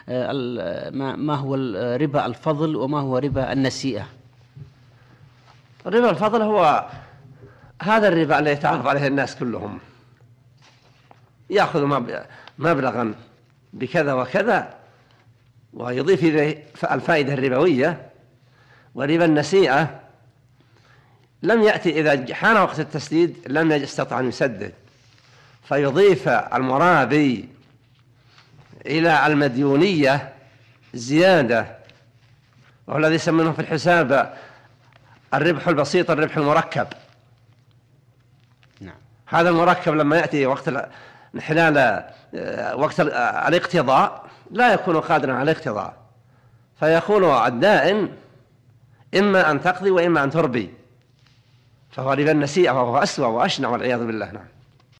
ما هو ربا الفضل وما هو ربا النسيئة؟ ربا الفضل هو هذا الربا الذي يتعرف عليه الناس كلهم، يأخذ مبلغا بكذا وكذا ويضيف إليه الفائدة الربوية. وربا النسيئة لم يأتي إذا حان وقت التسديد لم يستطع أن يسدد، فيضيف المرابي إلى المديونية زيادة، وهو الذي يسمونه في الحساب الربح البسيط الربح المركب. نعم. هذا المركب لما يأتي خلال وقت الاقتضاء لا يكون قادرا على الاقتضاء، فيكون الدائن إما أن تقضي وإما أن تربي، فهو ربا النسيئة وهو أسوأ وأشنع والعياذ بالله. نعم.